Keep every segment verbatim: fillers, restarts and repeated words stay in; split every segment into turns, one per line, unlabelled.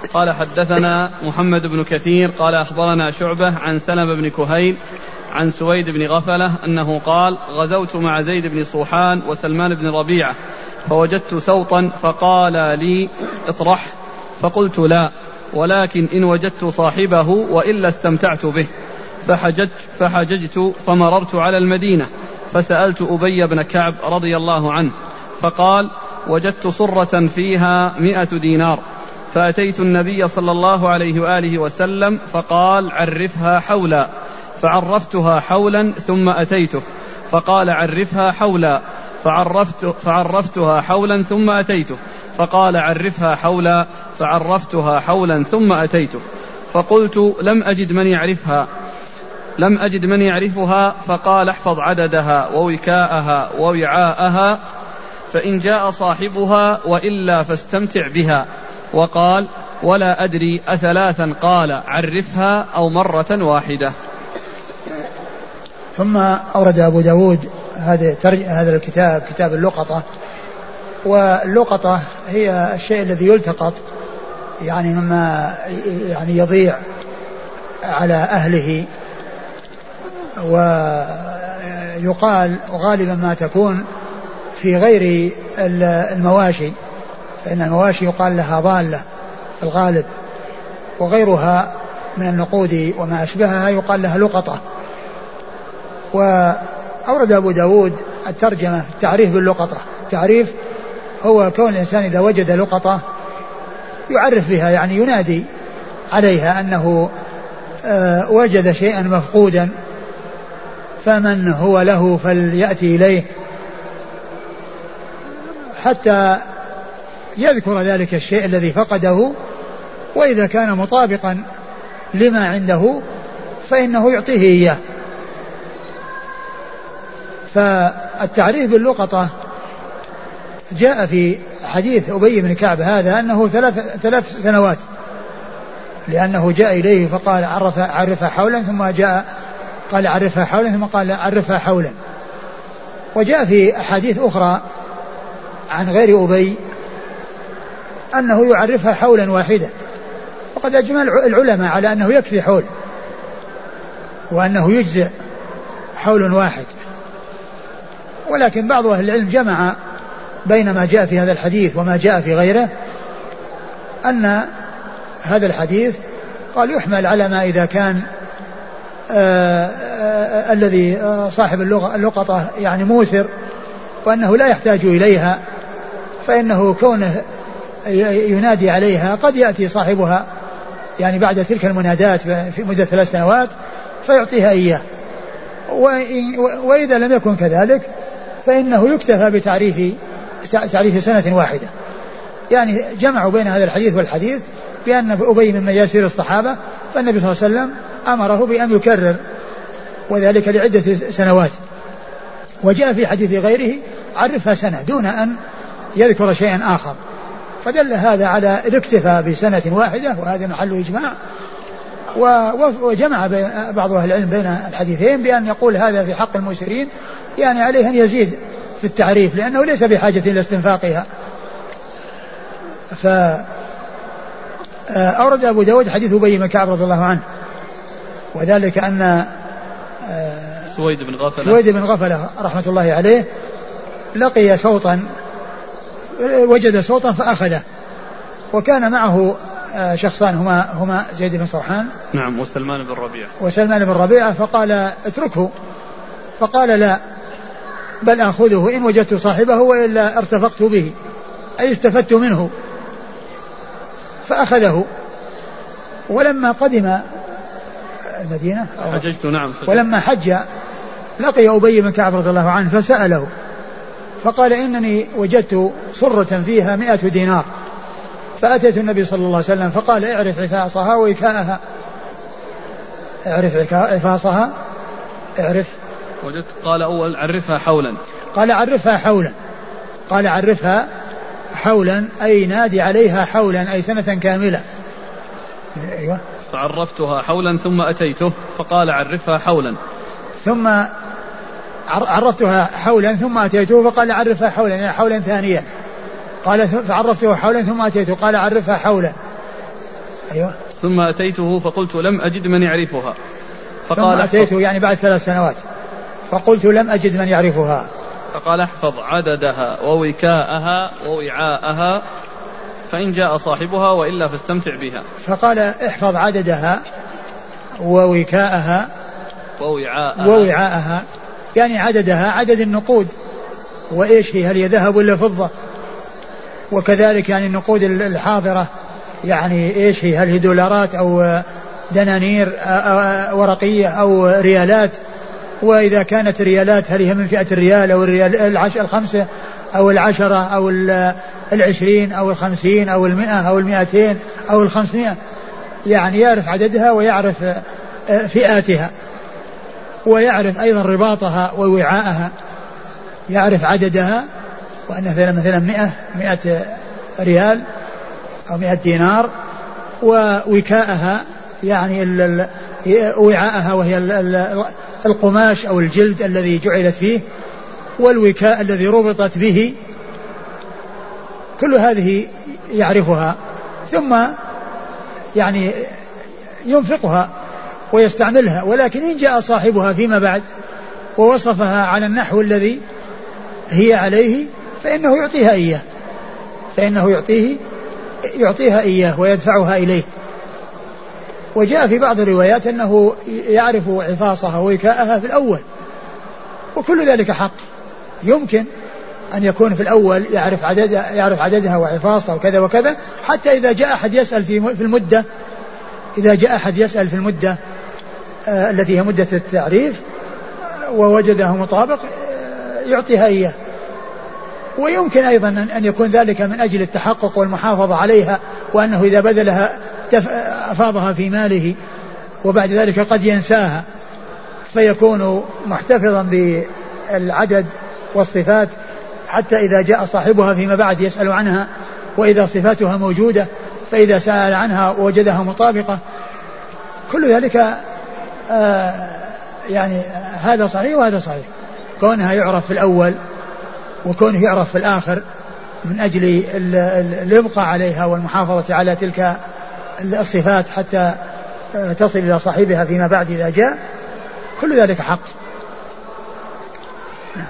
قال حدثنا محمد بن كثير قال أخبرنا شعبة عن سلمة بن كهيل عن سويد بن غفلة أنه قال غزوت مع زيد بن صوحان وسلمان بن ربيعة فوجدت سوطا فقال لي اطرح فقلت لا ولكن إن وجدت صاحبه وإلا استمتعت به. فحججت, فحججت فمررت على المدينة فسألت أبي بن كعب رضي الله عنه فقال وجدت صرة فيها مئة دينار فأتيت النبي صلى الله عليه وآله وسلم فقال عرفها حولا فعرفتها حولا ثم أتيته فقال عرفها حولا فعرفت فعرفتها حولا ثم أتيته فقال عرفها حولا فعرفتها حولا ثم أتيته فقلت لم أجد من يعرفها لم أجد من يعرفها فقال احفظ عددها ووكاءها ووعاءها فإن جاء صاحبها وإلا فاستمتع بها. وقال ولا أدري أثلاثا قال عرفها أو مرة واحدة.
ثم أورد أبو داود هذا الكتاب كتاب اللقطة. واللقطة هي الشيء الذي يلتقط يعني مما يعني يضيع على أهله، ويقال غالبا ما تكون في غير المواشي، فإن المواشي يقال لها ضالة في الغالب، وغيرها من النقود وما أشبهها يقال لها لقطة. وأورد أبو داود الترجمة التعريف باللقطة. التعريف هو كون الإنسان إذا وجد لقطة يعرف بها، يعني ينادي عليها أنه وجد شيئا مفقودا فمن هو له فليأتي إليه حتى يذكر ذلك الشيء الذي فقده، وإذا كان مطابقا لما عنده فإنه يعطيه إياه. فالتعريف باللقطة جاء في حديث أبي بن كعب هذا أنه ثلاث, ثلاث سنوات، لأنه جاء إليه فقال عرف عرفها حولا ثم جاء قال عرفها حولا ثم قال عرفها حولا. وجاء في أحاديث أخرى عن غير أبي أنه يعرفها حولا واحدا، وقد أجمع العلماء على أنه يكفي حول وأنه يجزئ حول واحد، ولكن بعض أهل العلم جمع بين ما جاء في هذا الحديث وما جاء في غيره، أن هذا الحديث قال يحمل على ما إذا كان آآ آآ الذي صاحب اللقطة يعني موسر وأنه لا يحتاج إليها، فإنه كونه ينادي عليها قد يأتي صاحبها يعني بعد تلك المنادات في مدة ثلاث سنوات فيعطيها إياه. وإذا لم يكن كذلك فإنه يكتفى بتعريف تعريف سنة واحدة. يعني جمعوا بين هذا الحديث والحديث بأن أبي من مياسير الصحابة، فالنبي صلى الله عليه وسلم أمره بأن يكرر وذلك لعدة سنوات. وجاء في حديث غيره عرفها سنة دون أن يذكر شيئا آخر، فدل هذا على الاكتفاء بسنة واحدة، وهذا محل إجماع. وجمع بعض أهل العلم بين الحديثين بأن يقول هذا في حق المسرين، يعني عليه أن يزيد في التعريف لأنه ليس بحاجة إلى استنفاقها. فأورد أبو داود حديث أبي بن كعب رضي الله عنه، وذلك أن
سويد بن غفلة
سويد بن غفلة رحمة الله عليه لقي صوتا، وجد صوتا فأخذه، وكان معه شخصان هما هما زيد بن صوحان
نعم وسلمان بن ربيعة
وسلمان بن ربيعة فقال اتركه، فقال لا بل أخذه إن وجدت صاحبه وإلا ارتفقت به، أي استفدت منه، فأخذه. ولما قدم المدينة
حججت نعم
ولما حج لقي أبي بن كعب رضي الله عنه فسأله فقال إنني وجدت صرة فيها مئة دينار، فأتيت النبي صلى الله عليه وسلم فقال اعرف عفاصها ووكاءها. اعرف عفاصها اعرف
وجدت قال أول عرفها حولا،
قال عرفها حولا، قال عرفها حولا أي نادي عليها حولا أي سنة كاملة. أيوة.
فعرفتها حولا ثم أتيته فقال عرفها حولا،
ثم عرفتها حولا ثم أتيته فقال عرفها حولا يعني حولا ثانيا، قال فعرفته حولا ثم أتيته قال عرفها حولا، أيوة.
ثم أتيته فقلت لم أجد من يعرفها
فقال ثم أتيته يعني بعد ثلاث سنوات فقلت لم أجد من يعرفها
فقال احفظ عددها ووكاءها ووعاءها فإن جاء صاحبها وإلا فاستمتع بها.
فقال احفظ عددها ووكاءها
ووعاءها,
ووعاءها يعني عددها عدد النقود وإيش هي هل هي ذهب ولا فضة, وكذلك يعني النقود الحاضرة يعني إيش هي هل هي دولارات أو دنانير ورقية أو ريالات, وإذا كانت ريالات هل هي من فئة الريال أو الريال العش الخمسة أو العشرة أو العشرين أو الخمسين أو المئة أو المئتين أو الخمسمائة, يعني يعرف عددها ويعرف فئاتها ويعرف أيضا رباطها ووعاءها, يعرف عددها وأنها مثلا مئة مئة ريال أو مئة دينار, ووكاءها يعني وعاءها وهي القماش أو الجلد الذي جعلت فيه, والوكاء الذي ربطت به, كل هذه يعرفها ثم يعني ينفقها ويستعملها. ولكن إن جاء صاحبها فيما بعد ووصفها على النحو الذي هي عليه فإنه يعطيها إياه فإنه يعطيه يعطيها إياه ويدفعها إليه. وجاء في بعض الروايات أنه يعرف عفاصها ووكاءها في الأول, وكل ذلك حق. يمكن أن يكون في الأول يعرف عددها, يعرف عددها وعفاصها وكذا وكذا, حتى إذا جاء أحد يسأل في المدة إذا جاء أحد يسأل في المدة آه التي هي مدة التعريف ووجده مطابق آه يعطيها إياه. ويمكن أيضا أن يكون ذلك من أجل التحقق والمحافظة عليها, وأنه إذا بذلها أفاضها في ماله وبعد ذلك قد ينساها, فيكون محتفظا بالعدد والصفات حتى إذا جاء صاحبها فيما بعد يسأل عنها, وإذا صفاتها موجودة فإذا سأل عنها ووجدها مطابقة. كل ذلك آه يعني هذا صحيح وهذا صحيح, كونها يعرف في الأول وكونه يعرف في الآخر من أجل الإبقاء عليها والمحافظة على تلك الصفات حتى تصل إلى صاحبها فيما بعد إذا جاء, كل ذلك حق. نعم.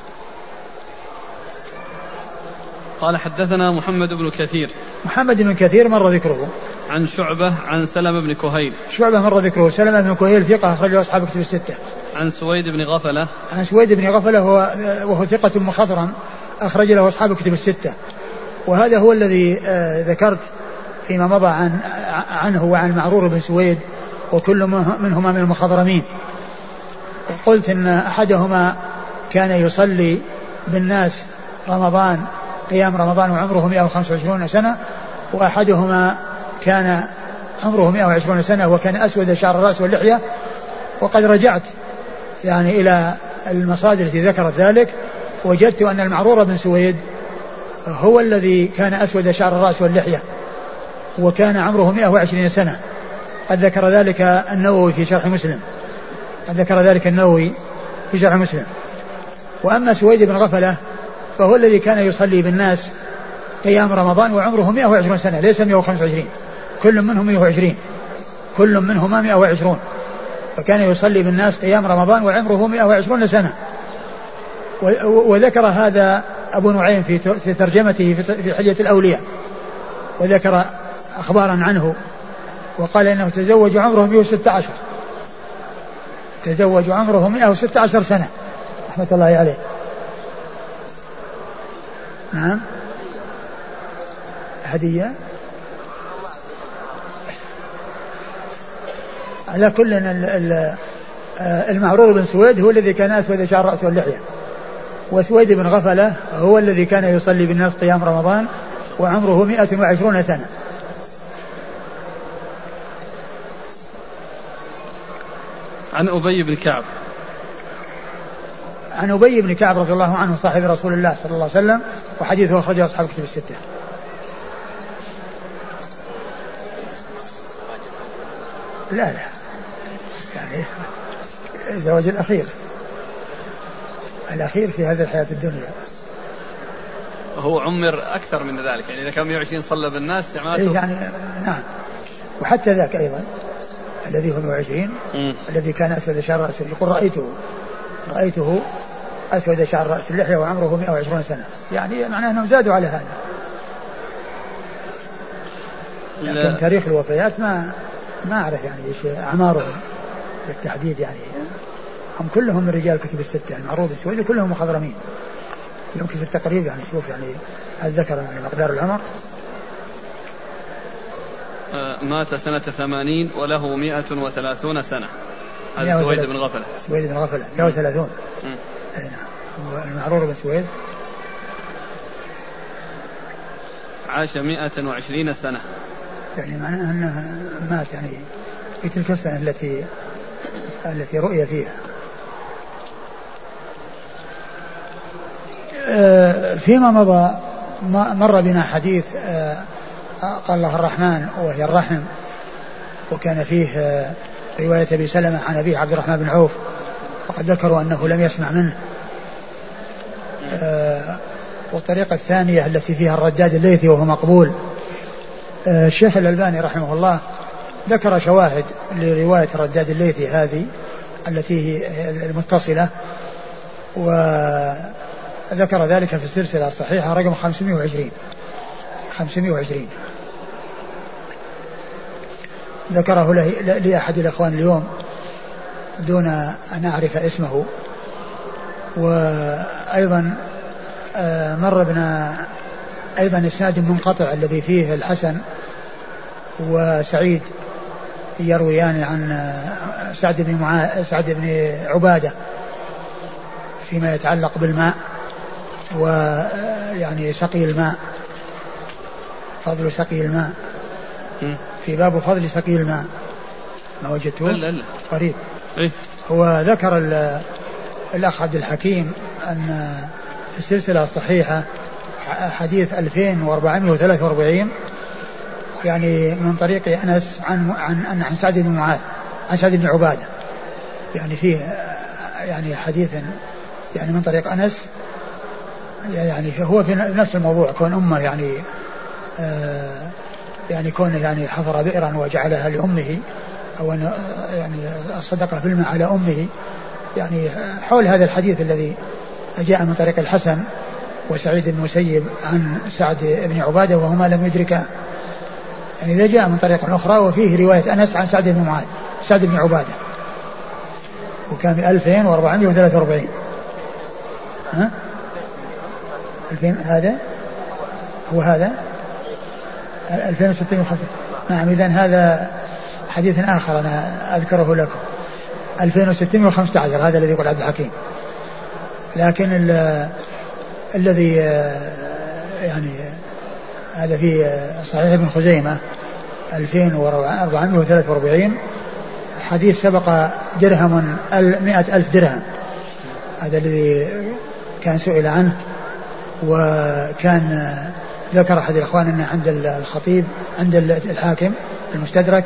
قال حدثنا محمد بن كثير.
محمد بن كثير مر ذكره.
عن شعبة عن سلمة بن كهيل.
شعبة مر ذكره. سلمة بن كهيل ثقة أخرجه أصحاب كتب الستة.
عن سويد بن غفلة.
عن سويد بن غفلة وهو, وهو ثقة مخضرم أخرج له أصحاب كتب الستة, وهذا هو الذي آه ذكرت فيما مضى عن عنه وعن معرور بن سويد, وكل منهما من المخضرمين. قلت إن أحدهما كان يصلي بالناس رمضان قيام رمضان وعمره مئة وخمسة وعشرين سنة, وأحدهما كان عمره مئة وعشرين سنة وكان أسود شعر الرأس واللحية. وقد رجعت يعني إلى المصادر التي ذكرت ذلك, وجدت أن المعرور بن سويد هو الذي كان أسود شعر الرأس واللحية وكان عمره مئة وعشرين سنة. قد ذكر ذلك النووي في شرح مسلم قد ذكر ذلك النووي في شرح مسلم. وأما سويد بن غفلة فهو الذي كان يصلي بالناس قيام رمضان وعمره مئة وعشرين سنة, ليس مئة وخمسة وعشرين, كل منهم مئة وعشرين, كل منهما مئة وعشرين, فكان يصلي بالناس قيام رمضان وعمره مئة وعشرين سنة. وذكر هذا أبو نعيم في ترجمته في حلية الأولياء, وذكر أخبارا عنه, وقال إنه تزوج عمره مئة وستة عشر, تزوج عمره مئة وستة عشر سنة رحمة الله عليه. نعم. هدية على كل المعرور بن سويد هو الذي كان أسود شعر رأسه واللحية, وسويد بن غفلة هو الذي كان يصلي بالناس قيام رمضان وعمره مئة وعشرون سنة.
عن أبي بن كعب.
عن أبي بن كعب رضي الله عنه صاحب رسول الله صلى الله عليه وسلم, وحديثه أخرجه أصحاب كتب الستة. لا لا يعني الزواج الأخير الأخير في هذه الحياة الدنيا.
هو عمر أكثر من ذلك, يعني إذا كان مئة وعشرين صلى بالناس
يعني نعم. وحتى ذاك أيضا الذي هو مئة وعشرين الذي كان أسود شعر رأسه يقول رأيته رأيته أسود شعر رأس اللحية وعمره مئة وعشرين سنة، يعني معناه أنهم زادوا على هذا. لكن تاريخ الوفيات ما ما أعرف يعني إيش أعمارهم بالتحديد، يعني هم كلهم من رجال كتب الستة المعروض السويدي كلهم مخضرمين. يمكن في التقريب يعني شوف يعني هل ذكر من مقدار العمر.
مات سنة ثمانين وله مئة وثلاثون سنة. هذا سويد بن غفلة.
سويد بن غفلة مئة وثلاثون. نعم. المعرور بن سويد
عاش مئة وعشرين سنة،
يعني معناه أنه مات يعني في تلك السنة التي التي رؤي فيها. فيما مضى مر بنا حديث قال الله الرحمن وهي الرحم، وكان فيه رواية أبي سلمة عن أبي عبد الرحمن بن عوف، وقد ذكروا أنه لم يسمع منه. والطريقة الثانية التي فيها الرداد الليثي وهو مقبول. الشيخ الألباني رحمه الله ذكر شواهد لرواية الرداد الليثي هذه التي هي المتصلة، وذكر ذلك في السلسلة الصحيحة رقم خمسمائة وعشرين خمسمائة وعشرين. ذكره لأحد الأخوان اليوم دون أن أعرف اسمه. وأيضا مر بنا أيضا إسناد منقطع الذي فيه الحسن وسعيد يرويان عن سعد بن معا... سعد بن عبادة فيما يتعلق بالماء ويعني سقي الماء، فضل سقي الماء، في باب فضل سقي الماء. ما وجدته قريب.
إيه؟
هو ذكر الأخ عبد الحكيم أن في السلسلة الصحيحة حديث ألفين وأربعمائة وثلاثة وأربعين يعني من طريق أنس عن عن عن سعد بن معاذ عن سعد بن عبادة، يعني فيه يعني حديث يعني من طريق أنس، يعني هو في نفس الموضوع كون أمه يعني آه يعني كون يعني حفر بئرا وجعلها لأمه، أو أن يعني الصدقة بالماء على أمه، يعني حول هذا الحديث الذي جاء من طريق الحسن وسعيد بن المسيب عن سعد بن عبادة وهما لم يدركا. يعني إذا جاء من طريق أخرى وفيه رواية أنس عن سعد بن معاذ سعد بن عبادة، وكان ألفين وأربعمائة وثلاثة وأربعين. ها ألفين هذا هو هذا ألفين وستمائة وخمسة. نعم إذن هذا حديث آخر أنا أذكره لكم ألفين وستمائة وخمسة عشر، هذا الذي يقول عبد الحكيم. لكن الذي يعني هذا في صحيح ابن خزيمة ألفين وأربعمائة وثلاثة وأربعين حديث سبق درهم مئة ألف درهم، هذا الذي كان سئل عنه. وكان ذكر أحد الإخوان أنه عند الخطيب عند الحاكم المستدرك،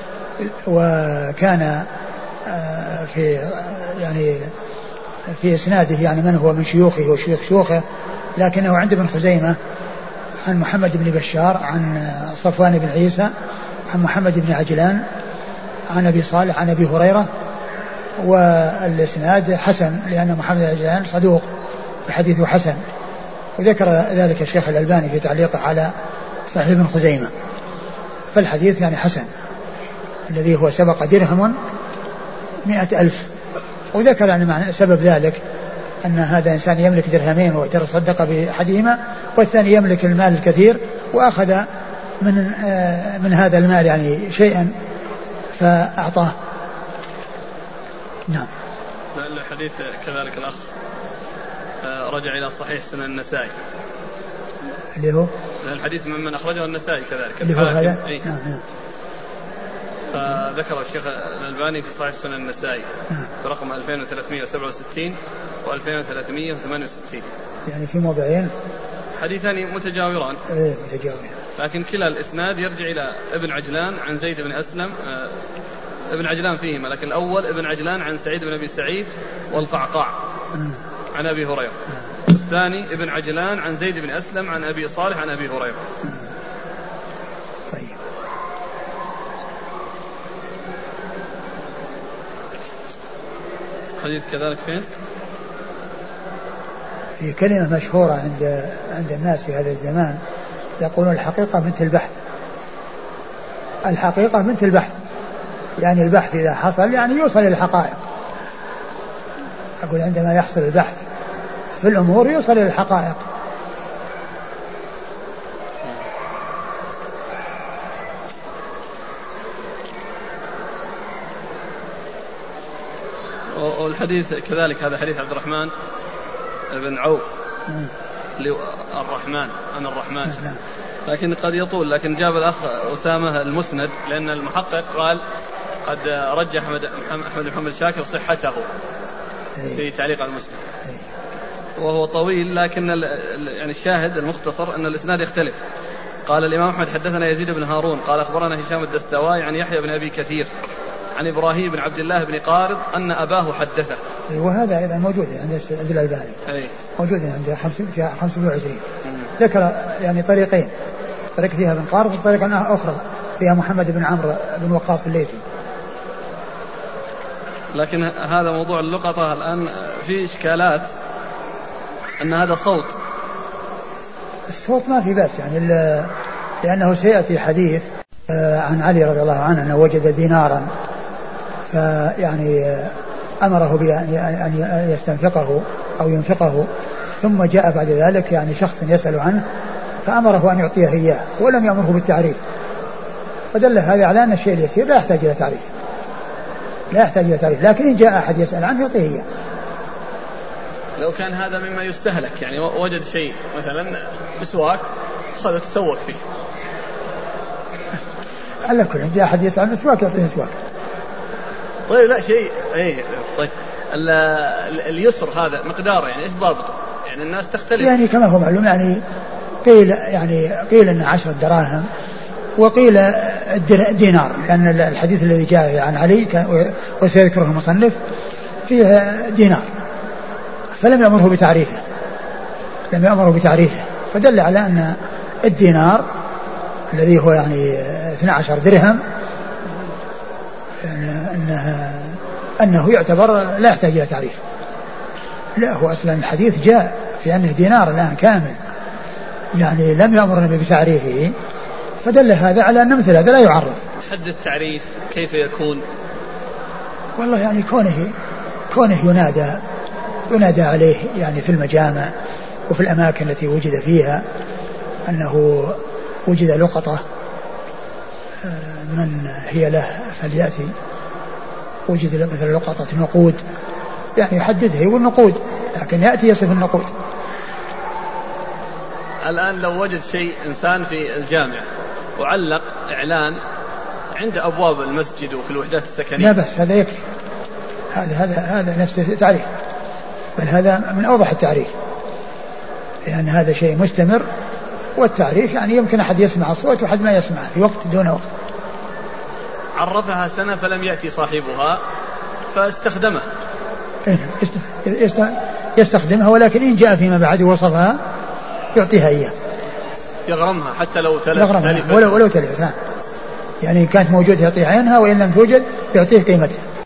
وكان في يعني في إسناده يعني من هو من شيوخه وشيوخ شيوخه، لكنه عند ابن خزيمة عن محمد بن بشار عن صفوان بن عيسى عن محمد بن عجلان عن أبي صالح عن أبي هريرة، والإسناد حسن لأن محمد بن عجلان صدوق وحديثه حسن. وذكر ذلك الشيخ الألباني في تعليقه على صحيح ابن خزيمة، فالحديث يعني حسن الذي هو سبق درهم مئة ألف. وذكر يعني معنى سبب ذلك أن هذا إنسان يملك درهمين ويتصدق بأحدهما، والثاني يملك المال الكثير وأخذ من من هذا المال يعني شيئا فأعطاه. نعم.
الحديث كذلك الأخ رجع إلى صحيح سنن النسائي
اللي هو
الحديث ممن أخرجه النسائي كذلك
اللي هو هذا. نعم نعم.
فذكر الشيخ الألباني في صحيح سنن النسائي برقم ألفين وثلاثمائة وسبعة وستين وألفين وثلاثمائة وثمانية وستين،
يعني في موضعين
حديثان متجاوران.
ايه متجاورين،
لكن كلا الإسناد يرجع إلى ابن عجلان عن زيد بن أسلم. آه ابن عجلان فيهما، لكن الأول ابن عجلان عن سعيد بن أبي سعيد والقعقاع عن أبي هريرة، الثاني ابن عجلان عن زيد بن أسلم عن أبي صالح عن أبي هريرة.
طيب.
الحديث كذلك فين؟
في كلمة مشهورة عند عند الناس في هذا الزمان يقولون الحقيقة بنت البحث. الحقيقة بنت البحث، يعني البحث إذا حصل يعني يوصل إلى الحقائق. أقول عندما يحصل البحث في الأمور يوصل إلى الحقائق.
والحديث كذلك هذا حديث عبد الرحمن بن عوف الرحمن أنا الرحمن، لكن قد يطول. لكن جاب الأخ أسامة المسند لأن المحقق قال قد رجح أحمد محمد شاكر صحته في تعليق على المسند، وهو طويل. لكن يعني الشاهد المختصر أن الإسناد يختلف. قال الإمام أحمد حدثنا يزيد بن هارون قال أخبرنا هشام الدستوائي عن يحيى بن أبي كثير عن إبراهيم بن عبد الله بن قارض أن أباه حدثه.
وهذا أيضا موجود عند عبد الألباني، موجود عند خمسمائة وعشرين. ذكر يعني طريقين، طريق فيها بن قارض وطريقة أخرى فيها محمد بن عمرو بن وقاص الليثي.
لكن هذا موضوع اللقطة الآن في إشكالات أن هذا صوت.
الصوت ما في بأس يعني، لأنه سيأتي حديث عن علي رضي الله عنه أنه وجد دينارا فيعني أمره بأن يستنفقه أو ينفقه، ثم جاء بعد ذلك يعني شخص يسأل عنه فأمره أن يعطيه إياه ولم يأمره بالتعريف، فدل هذا على أن الشيء اليسير لا يحتاج إلى تعريف، لا يحتاج إلى تعريف. لكن إن جاء أحد يسأل عنه يعطيه إياه.
لو كان هذا مما يستهلك يعني وجد شيء مثلا مسواك خذ تسوق فيه
على كل إن جاء أحد يسأل عن مسواك يعطيه مسواك.
طيب لا شيء ايه طيب اليسر هذا مقداره يعني ايش ضابطه؟ يعني الناس تختلف
يعني كما هو معلوم، يعني قيل يعني قيل انه عشرة دراهم وقيل دينار، لان الحديث الذي جاء عن علي وسيذكره المصنف فيه دينار، فلم يأمره بتعريفه لم يأمره بتعريفه فدل على ان الدينار الذي هو يعني اثني عشر درهم أنه, أنه يعتبر لا يحتاج إلى تعريف. لا، هو أصلا الحديث جاء في أنه دينار الآن كامل، يعني لم يأمرنا بتعريفه، فدل هذا على أن مثل هذا لا يعرف.
حد التعريف كيف يكون؟
والله يعني كونه كونه ينادى ينادى عليه يعني في المجامع وفي الأماكن التي وجد فيها أنه وجد لقطة من هي له فليأتي، وجد مثل لقطة نقود يعني يحددها يقول نقود، لكن يأتي يصف النقود.
الآن لو وجد شيء إنسان في الجامع وعلق إعلان عند أبواب المسجد وفي الوحدات السكنية،
لا بس هذا يكفي، هذا هذا هذا نفس التعريف، بل هذا من أوضح التعريف، لأن هذا شيء مستمر، والتعريف يعني يمكن أحد يسمع الصوت وأحد ما يسمع في وقت دون وقت.
عرفها سنة فلم يأتي صاحبها فاستخدمها،
يستخدمها، ولكن إن جاء فيما بعد وصفها يعطيها إياه،
يغرمها حتى لو تلفت
ولو, ولو تلفت، يعني إن كانت موجودة يعطيها عينها، وإن لم توجد يعطيه قيمتها.